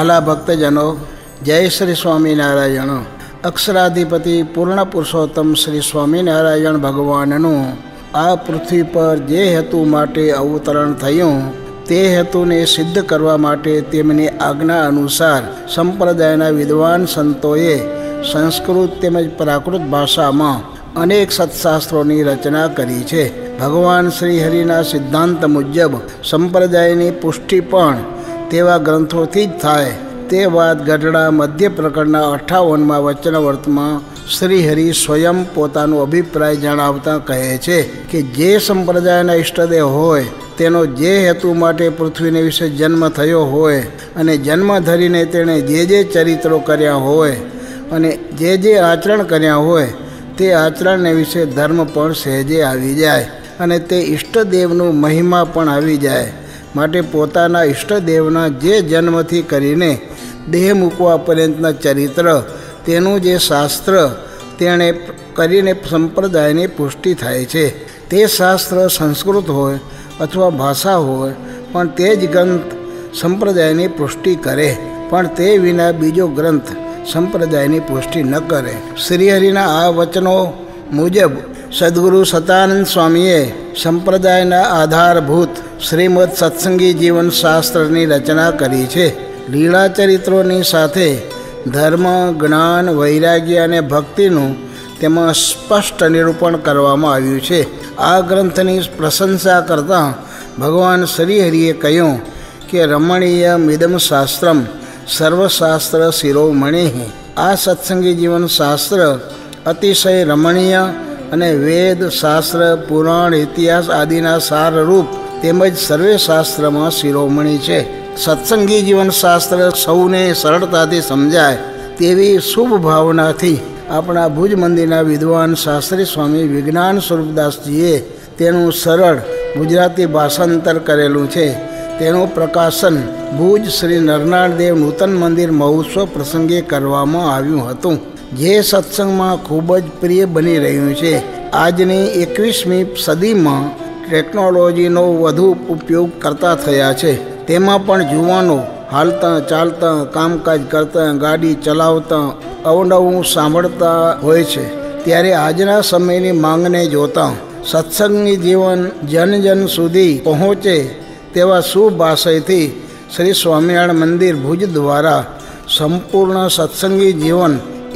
વહાલા ભક્તજનો, જય શ્રી સ્વામિનારાયણ. અક્ષરાધિપતિ પૂર્ણ પુરુષોત્તમ શ્રી સ્વામિનારાયણ ભગવાનનું આ પૃથ્વી પર જે હેતુ માટે અવતરણ થયું તે હેતુને સિદ્ધ કરવા માટે તેમની આજ્ઞા અનુસાર સંપ્રદાયના વિદ્વાન સંતોએ સંસ્કૃત તેમજ પ્રાકૃત ભાષામાં અનેક સત્શાસ્ત્રોની રચના કરી છે. ભગવાન શ્રી હરિના સિદ્ધાંત મુજબ સંપ્રદાયની પુષ્ટિ પણ તેવા ગ્રંથોથી જ થાય. તે વાત ગઢડા મધ્ય પ્રકરણના 58માં વચનાવર્તમાં શ્રીહરિ સ્વયં પોતાનો અભિપ્રાય જણાવતા કહે છે કે જે સંપ્રદાયના ઈષ્ટદેવ હોય તેનો જે હેતુ માટે પૃથ્વીને વિશે જન્મ થયો હોય અને જન્મ ધરીને તેણે જે ચરિત્રો કર્યા હોય અને જે આચરણ કર્યા હોય તે આચરણને વિશે ધર્મ પણ સહેજે આવી જાય અને તે ઈષ્ટદેવનું મહિમા પણ આવી જાય. માટે પોતાના ઈષ્ટદેવના જે જન્મથી કરીને દેહ મૂકવા પર્યંતના ચરિત્ર તેનું જે શાસ્ત્ર તેણે કરીને સંપ્રદાયની પુષ્ટિ થાય છે. તે શાસ્ત્ર સંસ્કૃત હોય અથવા ભાષા હોય પણ તે જ ગ્રંથ સંપ્રદાયની પુષ્ટિ કરે, પણ તે વિના બીજો ગ્રંથ સંપ્રદાયની પુષ્ટિ ન કરે. શ્રીહરિના આ વચનો મુજબ સદગુરુ સતાનંદ સ્વામીએ સંપ્રદાયના આધારભૂત શ્રીમદ સત્સંગી જીવન શાસ્ત્રની રચના કરી છે. લીલા ચરિત્રોની સાથે ધર્મ, જ્ઞાન, વૈરાગ્ય અને ભક્તિનું તેમાં સ્પષ્ટ નિરૂપણ કરવામાં આવ્યું છે. આ ગ્રંથની પ્રશંસા કરતાં ભગવાન શ્રીહરિએ કહ્યું કે રમણીય મિદમ શાસ્ત્રમ સર્વશાસ્ત્ર શિરોમણિ. આ સત્સંગી જીવન શાસ્ત્ર અતિશય રમણીય અને વેદ, શાસ્ત્ર, પુરાણ, ઇતિહાસ આદિના સારરૂપ તેમજ સર્વે શાસ્ત્રમાં શિરોમણી છે. સત્સંગી જીવન શાસ્ત્ર સૌને સરળતાથી સમજાય તેવી શુભ ભાવનાથી આપણા ભુજ મંદિરના વિદ્વાન શાસ્ત્રી સ્વામી વિજ્ઞાન સ્વરૂપદાસજીએ તેનું સરળ ગુજરાતી ભાષાંતર કરેલું છે. તેનું પ્રકાશન ભુજ શ્રી નરનાળદેવ નૂતન મંદિર મહોત્સવ પ્રસંગે કરવામાં આવ્યું હતું, જે સત્સંગમાં ખૂબ જ પ્રિય બની રહ્યું છે. આજની 21મી સદીમાં ટેકનોલોજીનો વધુ ઉપયોગ કરતા થયા છે. તેમાં પણ યુવાનો હાલતા ચાલતા, કામકાજ કરતા, ગાડી ચલાવતા અવનવું સાંભળતા હોય છે. ત્યારે આજના સમયની માંગને જોતા સત્સંગની જીવન જન સુધી પહોંચે તેવા શુભ આશયથી શ્રી સ્વામિનારાયણ મંદિર ભુજ દ્વારા સંપૂર્ણ સત્સંગી જીવન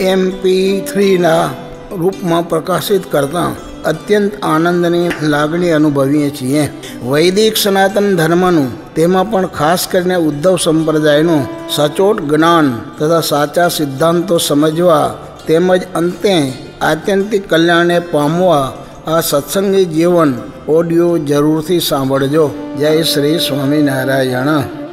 MP3ના રૂપમાં પ્રકાશિત કરતાં અત્યંત આનંદની લાગણી અનુભવીએ છીએ. વૈદિક સનાતન ધર્મનું, તેમાં પણ ખાસ કરીને ઉદ્ધવ સંપ્રદાયનું સચોટ જ્ઞાન તથા સાચા સિદ્ધાંતો સમજવા તેમજ અંતે આત્યંતિક કલ્યાણને પામવા આ સત્સંગી જીવન ઓડિયો જરૂરથી સાંભળજો. જય શ્રી સ્વામિનારાયણ.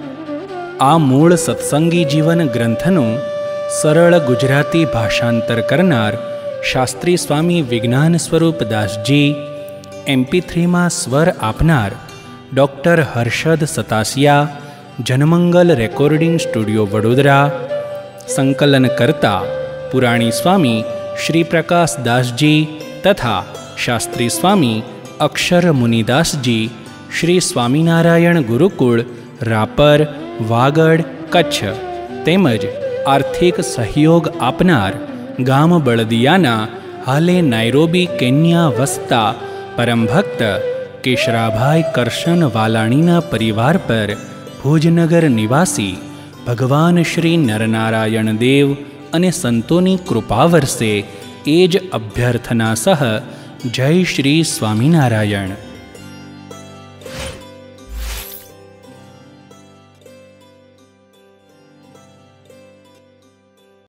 આ મૂળ સત્સંગી જીવન ગ્રંથનું સરળ ગુજરાતી ભાષાંતર કરનાર શાસ્ત્રી સ્વામી વિજ્ઞાન સ્વરૂપદાસજી, MP3માં સ્વર આપનાર doctor Harshad Satasiya, Janmangal recording studio Vadodara, સંકલન કરતા પુરાણી સ્વામી શ્રી પ્રકાશ દાસજી તથા શાસ્ત્રી સ્વામી અક્ષર મુનિદાસજી, શ્રી સ્વામિનારાયણ ગુરુકુળ, રાપર, વાગડ, કચ્છ તેમજ આર્થિક સહયોગ આપનાર ગામ બળદિયાના હાલે નાયરોબી કેન્યા વસતા પરમભક્ત કેશરાભાઈ કરશન વાલાણીના પરિવાર પર ભુજનગર નિવાસી ભગવાન શ્રી નરનારાયણ દેવ અને સંતોની કૃપા વરસે એ જ અભ્યર્થના સહ જય શ્રી સ્વામિનારાયણ.